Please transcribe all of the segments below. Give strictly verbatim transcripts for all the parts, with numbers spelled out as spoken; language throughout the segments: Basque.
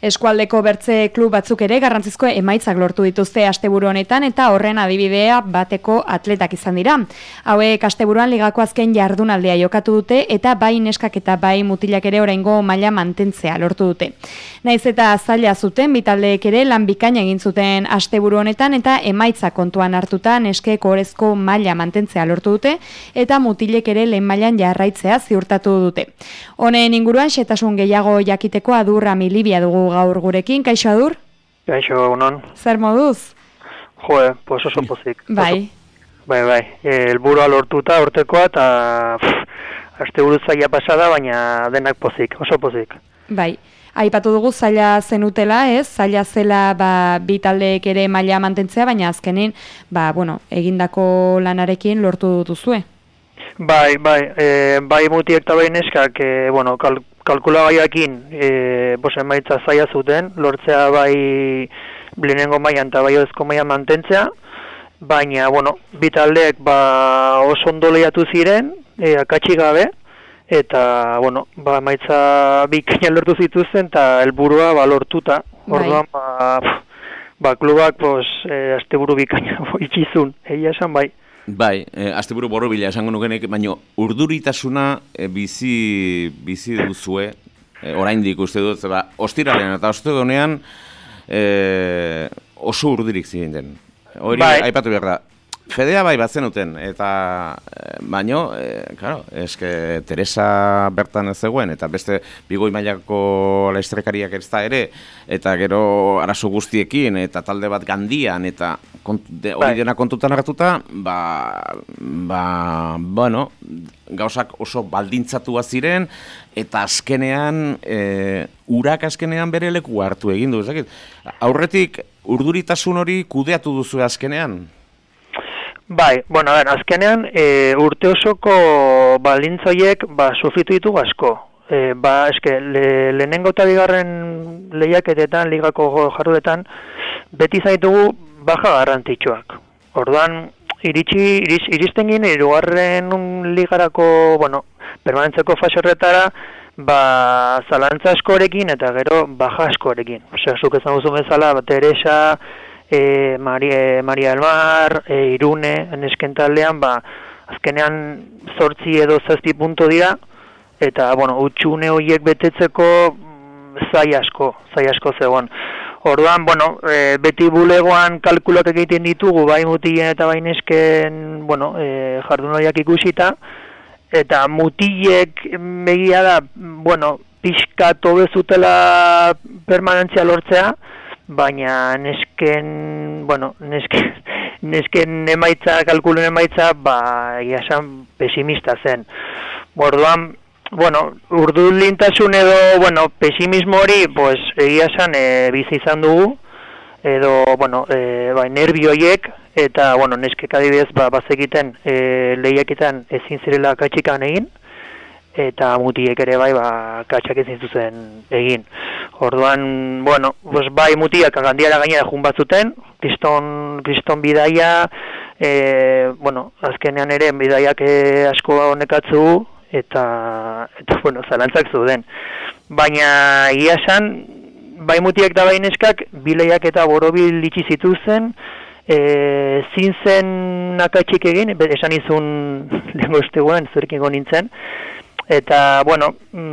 Eskualdeko bertze klub batzuk ere garrantzizko emaitzak lortu dituzte asteburu honetan eta horren adibidea bateko atletak izan dira. Hauek asteburuan ligako azken jardunaldia jokatu dute eta bai neskak eta bai mutilak ere oraingo maila mantentzea lortu dute. Naiz eta zaila zuten bitaldeek ere lan bikaina egin zuten asteburu honetan eta emaitza kontuan hartuta neskek ohorezko maila mantentzea lortu dute eta mutilek ere lehen mailan jarraitzea ziurtatu dute. Honen inguruan xehetasun gehiago jakiteko Adur Amilibia dugu gaur gurekin. Kaixo Adur? Kaixo, unon. Zer moduz? Joe, pues oso pozik. Bai. Bai, bai. Helburua lortuta urtekoa eta asteburu zaila pasada, baina denak pozik, oso pozik. Bai. Aipatu dugu zaila zenutela, ez? Zaila zela ba, bi taldeek ere maila mantentzea, baina azkenin, ba, bueno, egindako lanarekin lortu duzue. Bai, bai, e, bai mutiek eta bai neskak, e, bueno, kal, kalkulagaiakin e, bos emaitza zaila zuten, lortzea bai lehenengo mailan eta bai ohorezko mailan mantentzea, baina, bueno, bi taldeek ba, oso ondo lehiatu ziren, e, akatsi gabe, eta, bueno, ba, emaitza bikaina lortu zituzten eta helburua ba, lortuta. Orduan, ba, ba, klubak, pues, e, asteburu bikaina itxizun, egia esan bai. Bai, e, asteburu borobila esango nukenek, baina urduritasuna e, bizi, bizi duzue, e, oraindik uste dut, ba, ostiralean eta ostegunean e, oso urdurik ziren den. Hori bai. Aipatu behar da. Fedea bai bat zenuten, eta baino, e, claro, eske Teresa bertan ez zegoen, eta beste bigoi mailako laistrekariak ez da ere, eta gero arazo guztiekin, eta talde bat gandian, eta kont, de, hori dena kontutan hartuta, ba, ba, bueno, gauzak oso baldintzatua ziren, eta azkenean, e, urak azkenean bere leku hartu egin du, ezakit. Aurretik, urduritasun hori kudeatu duzu azkenean? Bai, bueno, a ver, azkenean e, urte osoko baldintzoiek ba, sufritu ditu asko. E, ba, eske, le, lehenengo eta bigarren lehiaketetan, ligako jarduetan, beti zaitugu baja garrantzitsuak. Orduan, iritsi, iris, iristen ginen, hirugarren ligarako, bueno, permanentzeko fase horretara, ba, zalantza askorekin eta gero baja askorekin. Osea, zuk esan duzu bezala, Teresa, E, Maria, Maria del Mar, e, Irune, nesken taldean, ba, azkenean zortzi edo zazpi punto dira, eta, bueno, utxune horiek betetzeko zai asko, zai asko zegoen. Orduan, bueno, e, beti bulegoan kalkulak egiten ditugu, bai mutilen eta bai nesken, bueno, e, jardun horiak ikusita, eta mutilek begia da, bueno, pixka tobe zutela permanentzia lortzea, baina nesken, bueno, nesken, nesken emaitza, kalkulun emaitza, ba, egia esan pesimista zen. Orduan, bueno, urdulintasun edo, bueno, pesimismo hori, pues, egia esan e, bizi izan dugu, edo, bueno, e, bai, nervioiek, eta, bueno, neskek adibidez, ba, bazekiten e, lehiaketan ezin zirela katxikan egin, eta mutiek ere bai, ba, katxak ezin zuzen egin. Orduan, bueno, pues bai mutiak gandiara gainera jun batzuten, kriston, kriston bidaia, e, bueno, azkenean ere bidaiak e, asko honekatzu, eta, eta, bueno, zalantzak zuden. Baina, egia esan, bai mutiak eta bai neskak, bileiak eta borobil itxi zituzen, e, zin zen akatxik egin, esan izun lehenko esteguen, zerkin nintzen, eta, bueno,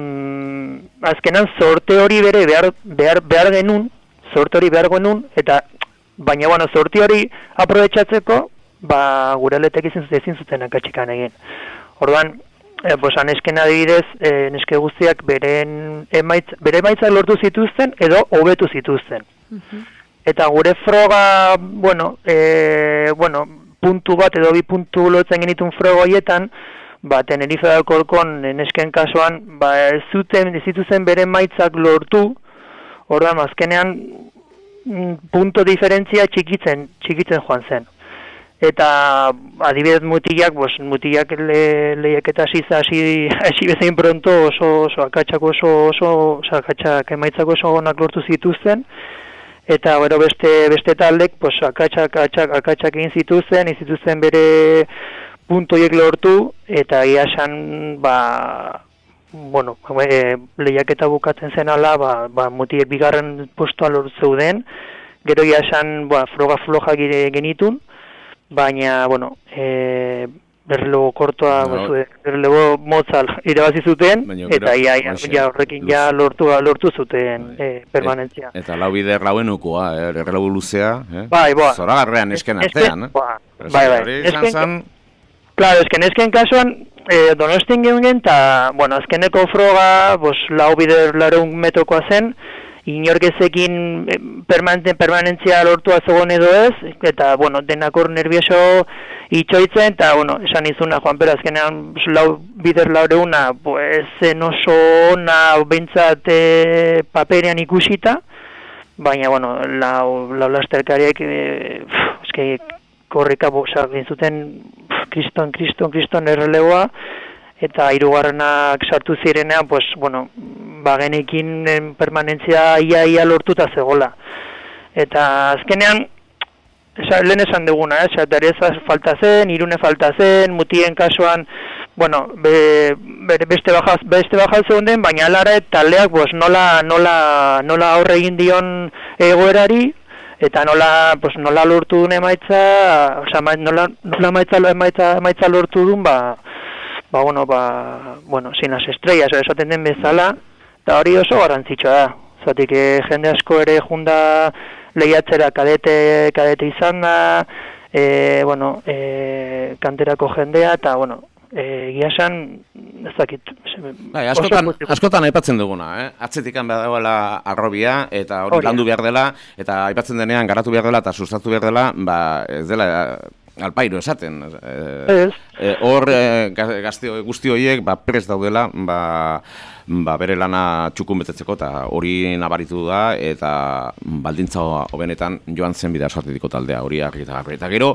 mm, azkenan sorte hori bere behar, behar, behar genuen, sorte hori behar genuen, eta, baina, bueno, sorte hori aprobetxatzeko, ba, gure letek ezin zuten akatxikan egin. Orduan, e, bosa, nesken adibidez, e, neske guztiak beren emaitz, bere emaitzak lortu zituzten, edo hobetu zituzten. Uh-huh. Eta gure froga, bueno, e, bueno, puntu bat edo bi puntu lotzen genitun froga horietan, ba, Tenerife da Alcorcon nesken kasuan, ba, ez zuten, ez zituzen bere emaitzak lortu, orduan, azkenean, punto diferentzia txikitzen, txikitzen joan zen. Eta, adibidez mutilak, bos, mutilak le, lehiaketa hasi hasi bezain pronto oso, oso akatsak oso, oso, oso akatsak emaitzak oso onak lortu zituzten, eta gero beste, beste taldek, pues, akatsak, akatsak, akatsak egin zituzten, egin zituzten bere puntoiek lortu, eta ia esan, ba, bueno, e, lehiaketa bukatzen zen ala, ba, ba, mutiek bigarren postua lortzeuden, gero ja esan, ba, froga floja genitun, baina, bueno, e, berrelego kortoa, no. berrelego motzal irabazi zuten, Baina, eta ia, ia, ja, horrekin luz. ja lortu, lortu zuten e, permanentzia. Et, eta lau bider lauen ukua, eh, errelego luzea, eh? Bai, boa. Zora garrean esken artean, eh? Boa. Bai, bai. Esken, zan... Claro, esken esken kasuan, eh, Donostin geunen, eta, bueno, azkeneko froga, bos, lau bider lareun metokoa zen, inorkezekin permanentzia lortua zegoen edo ez, eta, bueno, denakor nervioso itxoitzen, eta, bueno, esan izuna, Juan Pera, azkenean lau bider laureuna, pues, zen oso ona, bentsat e, paperean ikusita, baina, bueno, lau, lau lasterkariek, e, eske, korrika bosak dintzuten, kriston, kriston, kriston errelegoa, eta hirugarrenak sartu zirenean, pues, bueno, bagenekin permanentzia ia-ia lortuta zegola. Eta azkenean, esa, lehen esan duguna, eh? Dareza falta zen, Irune falta zen, mutien kasuan, bueno, be, be, beste bajaz, beste bajaz zegoen, baina alara taldeak, pues, nola, nola, nola aurre egin dion egoerari, eta nola, pues, nola lortu duen emaitza, oza, nola, nola emaitza, emaitza, emaitza lortu duen, ba, ba, bueno, ba, bueno, sin las estrellas, esaten den bezala, eta hori oso garrantzitsua da. Zatik, eh, jende asko ere junda lehiatzera kadete, kadete izan da, e, bueno, e, kanterako jendea, eta, bueno, egia esan, ez dakit. Bai, askotan, askotan aipatzen duguna, eh? Atzetikan behar dagoela arrobia, eta hori landu behar dela, eta aipatzen denean garatu behar dela, eta sustatu behar dela, ba, ez dela... alpairu esaten. Hor, e, e, gazte guzti horiek, ba, prest daudela, ba, ba, bere lana txukun betetzeko, eta hori nabaritu da, eta baldintza hobenetan joan zen bidea sortetiko taldea, hori argi eta garbi. Eta gero,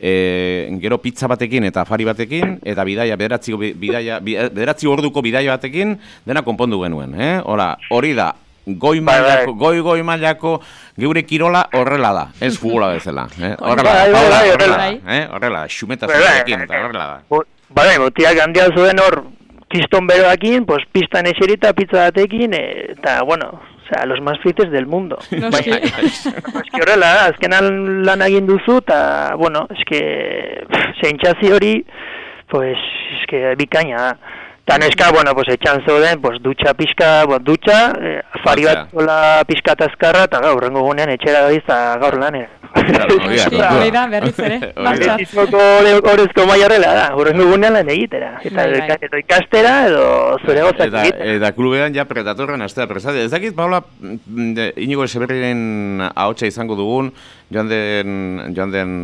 e, gero pizza batekin eta afari batekin, eta bidaia, bederatzi, bidaia, bederatzi orduko bidaia batekin, dena konpondu genuen. Eh? Hora, hori da, goi mailako, goi goi mailako geure kirola horrela da, ez futbola bezala, eh? Horrela da, horrela, horrela, eh? Horrela, xumetasunekin, eta horrela da. Bale, motiak handia zuen hor, kiston beroakin, pues pistan eserita, pizza batekin, eta, bueno, o sea, los más fites del mundo. No, es que... eski horrela, azkenan lan egin duzu, eta, bueno, eski, zeintxazi hori, pues, eski, bikaina da. Tan eska, bueno, pues etxan zeuden, pues dutxa pixka, bueno, dutxa, eh, afari bat zola pixka eta azkarra, eta gaur, rengo gunean etxera gabiz, eta gaur lanera. Hori da, berriz ere, martxat. Horrezko maia horrela da, rengo gunean lan egitera. Eta ikastera, edo zure gozak egitera. Eta klubean ja pretatorren astea presade. Ez dakit, Paula, Inigo Eseberriren ahotsa izango dugun, joan den, joan den,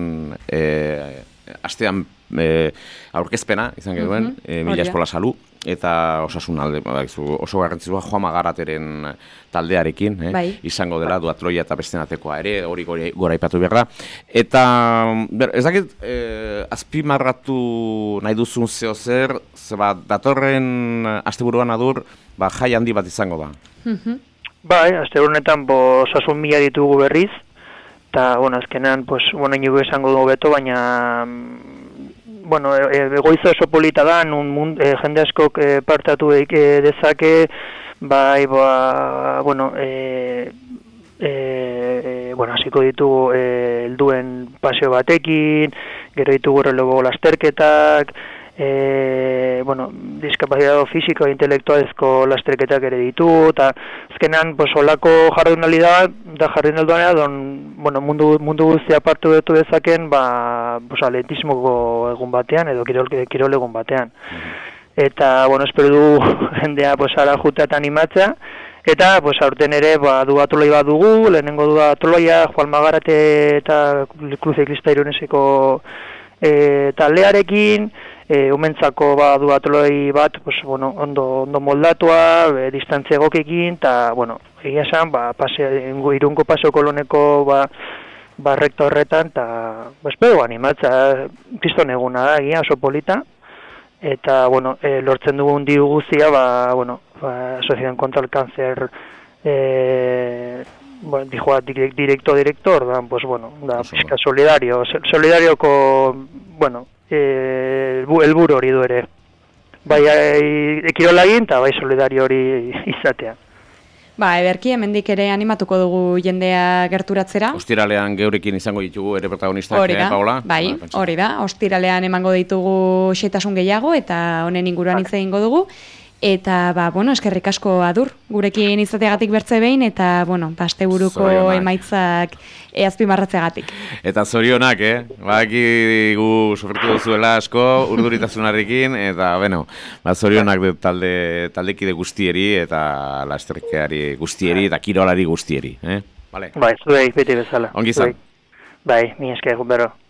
eh, astean e, aurkezpena izan geduen, uh -huh. e, Mila Eskola Salu, eta osasun alde, oso garrantzitsua Juan Magarateren taldearekin, eh? Bai. Izango dela duatloia eta bestenatekoa ere, hori gora ipatu behar da. Eta, ber, ez dakit, e, azpimarratu nahi duzun zeo zer, zeba, datorren asteburuan adur, ba, jai handi bat izango da. Uh -huh. Bai, asteburunetan, bo, osasun mila ditugu berriz, eta, bueno, azkenean, pues, bueno, inigo esango dugu beto, baina, bueno, egoiza oso polita da, nun mund, e, jende askok e, partatu e, dezake, bai, ba, bueno, e, e, bueno, hasiko ditugu e, helduen paseo batekin, gero ditugu relevo lasterketak, e, bueno, diskapazitado fisiko e intelektualezko lasterketak ere ditu, eta azkenean, pues, olako jardunaldi da, da jardunaldoanea, don, bueno, mundu, mundu guztia partu betu dezaken, ba, pues, atletismoko egun batean, edo kirol, kirol egun batean. Eta, bueno, espero du jendea, pues, ara jutea eta animatzea, eta, pues, aurten ere, ba, duatoloi bat dugu, lehenengo duatoloia, Juan Magarate eta Cruz Eklista Iruneseko e, taldearekin, E, umentzako ba, duatloi bat, pues, bueno, ondo, ondo moldatua, e, distantzia egokekin, eta, bueno, egia esan, ba, pase, irungo paseo koloneko ba, ba, rekta horretan, eta, ba, espero animatza, kriston eguna da, egia oso polita, eta, bueno, e, lortzen dugun diru guztia, ba, bueno, ba, Asociación contra el Cáncer, e, bueno, dijoa directo director, da, pues, bueno, da, pizka solidario, solidarioko, bueno, Eh, el buru hori du ere. bai ekirolagin eta bai solidario hori izatea. Ba, ederki, hemendik ere animatuko dugu jendea gerturatzera. Ostiralean geurekin izango ditugu ere protagonistak, hori da, eh, Paola? bai, hori da. Ostiralean emango ditugu xetasun gehiago eta honen inguruan hitz egingo dugu. Eta, ba, bueno, eskerrik asko Adur, gurekin izateagatik bertze behin, eta, bueno, asteburuko emaitzak azpimarratzeagatik. Eta zorionak, eh? Baki gu sofritu duzuela asko, urduritasunarekin, eta, bueno, ba, zorionak talde, taldekide guztieri, eta lasterkeari guztieri, eta kirolari guztieri, eh? Vale. Bai, zuei, beti bezala. Ongi izan. Bai, mi esker, bero.